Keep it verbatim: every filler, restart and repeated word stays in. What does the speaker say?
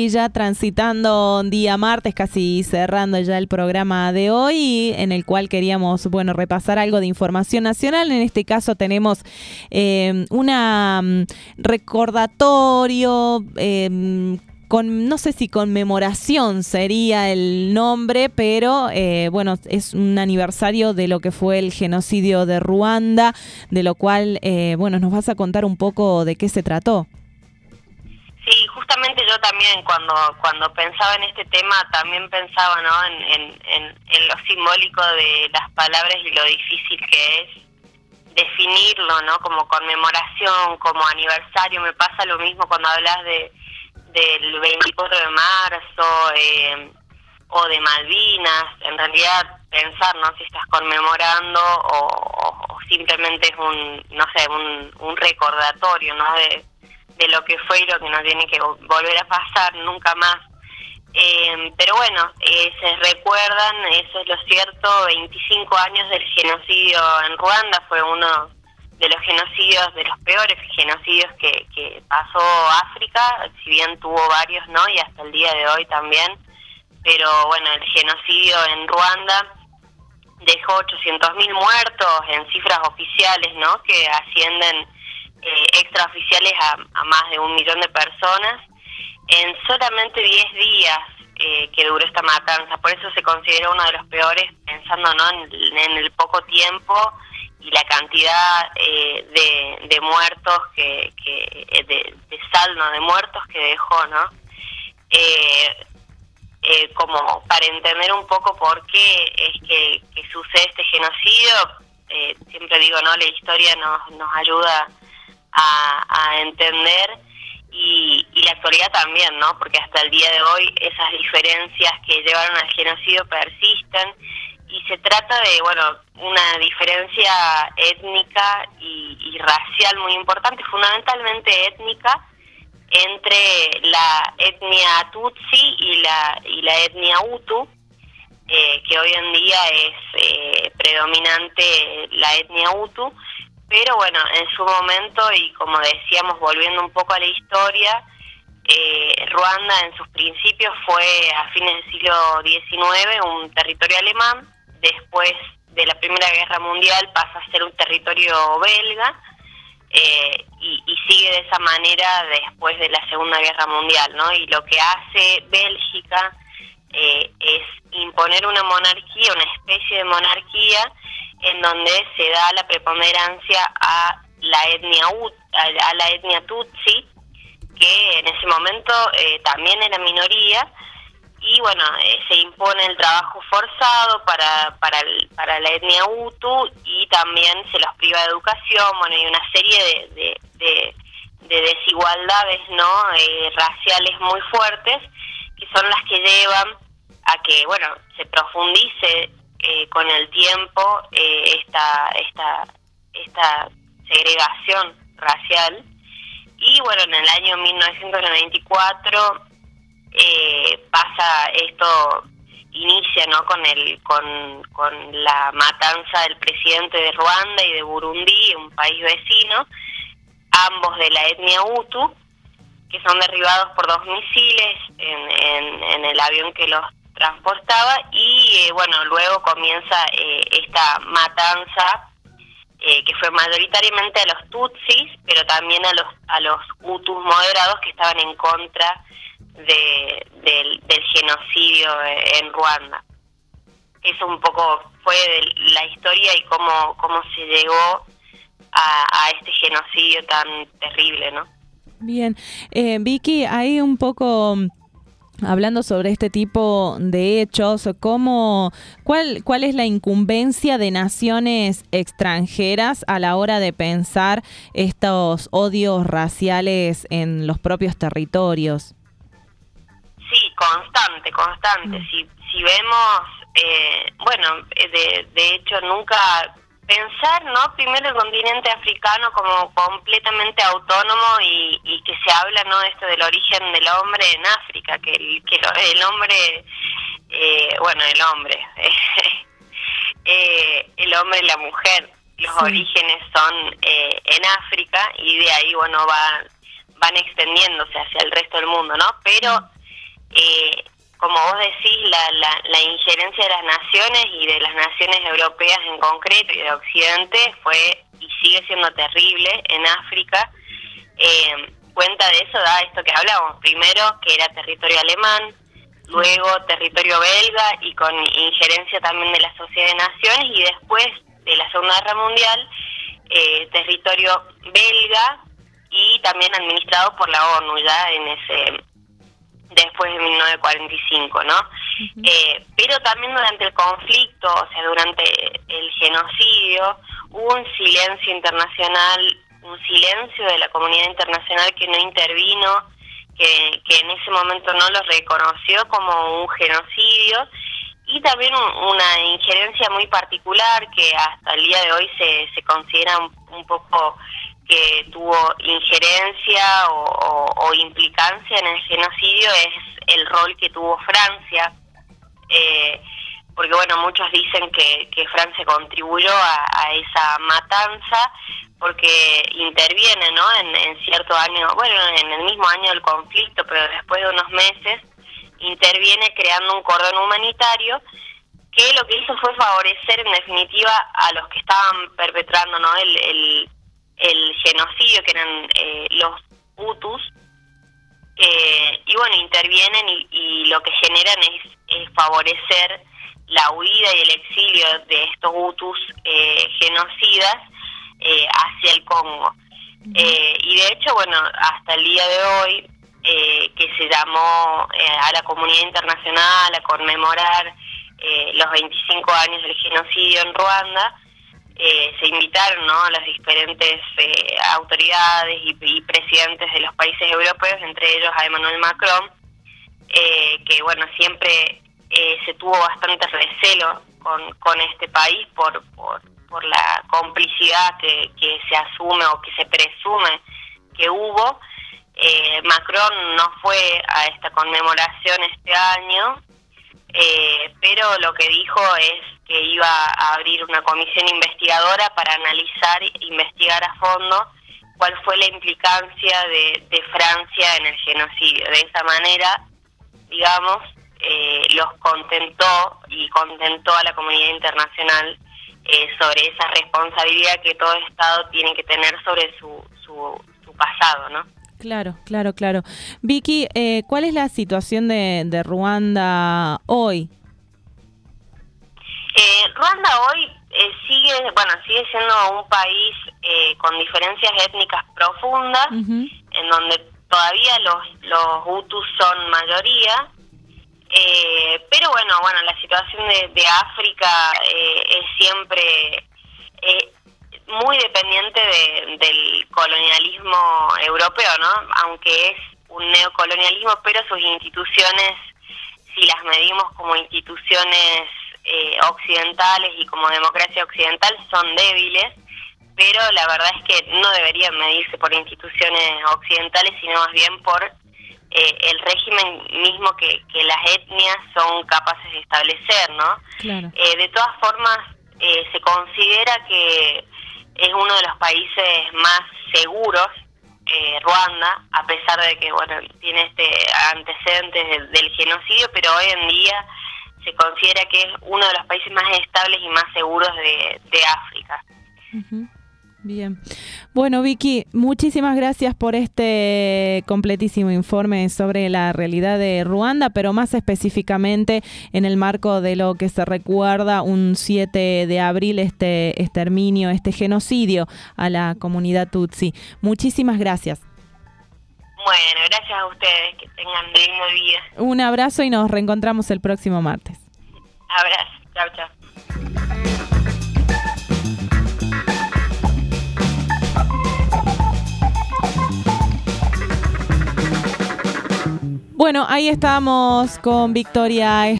Vicky, ya transitando día martes, casi cerrando ya el programa de hoy, en el cual queríamos, bueno, repasar algo de información nacional. En este caso tenemos eh, una um, recordatorio, eh, con, no sé si conmemoración sería el nombre, pero eh, bueno, es un aniversario de lo que fue el genocidio de Ruanda, de lo cual, eh, bueno, nos vas a contar un poco de qué se trató. Sí, justamente yo también cuando cuando pensaba en este tema también pensaba, ¿no?, en, en, en, en lo simbólico de las palabras y lo difícil que es definirlo, ¿no?, como conmemoración, como aniversario. Me pasa lo mismo cuando hablas de del veinticuatro de marzo eh, o de Malvinas. En realidad pensar, ¿no?, si estás conmemorando o, o, o simplemente es un, no sé, un, un recordatorio, ¿no?, de de lo que fue y lo que no tiene que volver a pasar nunca más. Eh, pero bueno, eh, se recuerdan, eso es lo cierto, veinticinco años del genocidio en Ruanda. Fue uno de los genocidios, de los peores genocidios que, que pasó África, si bien tuvo varios, ¿no?, y hasta el día de hoy también. Pero bueno, el genocidio en Ruanda dejó ochocientos mil muertos en cifras oficiales, ¿no?, que ascienden Eh, extraoficiales a, a más de un millón de personas en solamente diez días eh, que duró esta matanza. Por eso se considera uno de los peores, pensando, ¿no?, en, en el poco tiempo y la cantidad eh, de, de muertos, que, que de, de saldo de muertos que dejó, ¿no? Eh, eh, como para entender un poco por qué es que, que sucede este genocidio, eh, siempre digo, ¿no?, la historia nos, nos ayuda A, a entender y, y la actualidad también, ¿no?, porque hasta el día de hoy esas diferencias que llevaron al genocidio persisten, y se trata de, bueno, una diferencia étnica y, y racial muy importante, fundamentalmente étnica, entre la etnia Tutsi y la y la etnia Hutu, eh, que hoy en día es eh, predominante la etnia Hutu. Pero bueno, en su momento, y como decíamos, volviendo un poco a la historia, eh, Ruanda en sus principios fue a fines del siglo diecinueve un territorio alemán. Después de la Primera Guerra Mundial pasa a ser un territorio belga, eh, y, y sigue de esa manera después de la Segunda Guerra Mundial, ¿no? Y lo que hace Bélgica eh, es imponer una monarquía, una especie de monarquía, en donde se da la preponderancia a la etnia a la etnia Tutsi, que en ese momento eh, también era minoría, y bueno, eh, se impone el trabajo forzado para para el, para la etnia Hutu, y también se los priva de educación. Bueno, hay una serie de de, de, de desigualdades, ¿no?, eh, raciales muy fuertes, que son las que llevan a que, bueno, se profundice Eh, con el tiempo eh, esta esta esta segregación racial. Y bueno, en el año mil novecientos noventa y cuatro eh, pasa esto, inicia, ¿no?, con el con con la matanza del presidente de Ruanda y de Burundi, un país vecino, ambos de la etnia Hutu, que son derribados por dos misiles en, en, en el avión que los transportaba. Y eh, bueno, luego comienza eh, esta matanza eh, que fue mayoritariamente a los tutsis, pero también a los a los hutus moderados, que estaban en contra de del, del genocidio en Ruanda. Eso un poco fue de la historia y cómo cómo se llegó a, a este genocidio tan terrible, ¿no? Bien, eh, Vicky, hay un poco, hablando sobre este tipo de hechos, ¿cómo, cuál, ¿cuál es la incumbencia de naciones extranjeras a la hora de pensar estos odios raciales en los propios territorios? Sí, constante, constante. Mm. Si, si vemos, eh, bueno, de, de hecho nunca pensar, ¿no?, primero el continente africano como completamente autónomo, y, y que se habla, ¿no?, de esto del origen del hombre en África, que el, que el hombre, eh, bueno, el hombre, eh, el hombre y la mujer, los sí. orígenes son eh, en África, y de ahí, bueno, va, van extendiéndose hacia el resto del mundo, ¿no? Pero eh, como vos decís, la, la, la injerencia de las naciones y de las naciones europeas en concreto y de Occidente fue y sigue siendo terrible en África. Eh, cuenta de eso da esto que hablábamos, primero que era territorio alemán, luego territorio belga y con injerencia también de la Sociedad de Naciones, y después de la Segunda Guerra Mundial, eh, territorio belga y también administrado por la ONU ya en ese después de mil novecientos cuarenta y cinco, ¿no? Uh-huh. Eh, pero también durante el conflicto, o sea, durante el genocidio, hubo un silencio internacional, un silencio de la comunidad internacional que no intervino, que, que en ese momento no lo reconoció como un genocidio, y también un, una injerencia muy particular que hasta el día de hoy se, se considera un, un poco que tuvo injerencia o, o, o implicancia en el genocidio, es el rol que tuvo Francia, eh, porque bueno, muchos dicen que, que Francia contribuyó a, a esa matanza, porque interviene, ¿no?, en, en cierto año, bueno, en el mismo año del conflicto, pero después de unos meses, interviene creando un cordón humanitario, que lo que hizo fue favorecer en definitiva a los que estaban perpetrando, ¿no?, el, el, el genocidio, que eran eh, los hutus, eh, y bueno, intervienen y, y lo que generan es, es favorecer la huida y el exilio de estos hutus eh, genocidas eh, hacia el Congo. Uh-huh. Eh, y de hecho, bueno, hasta el día de hoy, eh, que se llamó eh, a la comunidad internacional a conmemorar eh, los veinticinco años del genocidio en Ruanda, eh, se invitaron, ¿no?, a las diferentes eh, autoridades y, y presidentes de los países europeos, entre ellos a Emmanuel Macron, eh, que bueno, siempre eh, se tuvo bastante recelo con, con este país por, por, por la complicidad que, que se asume o que se presume que hubo. Eh, Macron no fue a esta conmemoración este año, eh, pero lo que dijo es que iba a abrir una comisión investigadora para analizar e investigar a fondo cuál fue la implicancia de, de Francia en el genocidio. De esa manera, digamos, eh, los contentó y contentó a la comunidad internacional eh, sobre esa responsabilidad que todo Estado tiene que tener sobre su, su, su pasado, ¿no? Claro, claro, claro. Vicky, eh, ¿cuál es la situación de, de Ruanda hoy? Eh, Ruanda hoy eh, sigue, bueno, sigue siendo un país eh, con diferencias étnicas profundas, uh-huh. en donde todavía los los hutus son mayoría, eh, pero bueno, bueno, la situación de, de África eh, es siempre eh, muy dependiente de, del colonialismo europeo, ¿no? Aunque es un neocolonialismo, pero sus instituciones, si las medimos como instituciones eh, occidentales y como democracia occidental, son débiles, pero la verdad es que no deberían medirse por instituciones occidentales, sino más bien por eh, el régimen mismo que, que las etnias son capaces de establecer, ¿no? Claro. Eh, de todas formas, eh, se considera que es uno de los países más seguros, eh, Ruanda, a pesar de que bueno tiene este antecedentes del, del genocidio, pero hoy en día se considera que es uno de los países más estables y más seguros de, de África. Uh-huh. Bien. Bueno, Vicky, muchísimas gracias por este completísimo informe sobre la realidad de Ruanda, pero más específicamente en el marco de lo que se recuerda un siete de abril, este exterminio, este genocidio a la comunidad Tutsi. Muchísimas gracias. Bueno, gracias a ustedes, que tengan un lindo día. Un abrazo y nos reencontramos el próximo martes. Abrazo, chao, chao. Bueno, ahí estamos con Victoria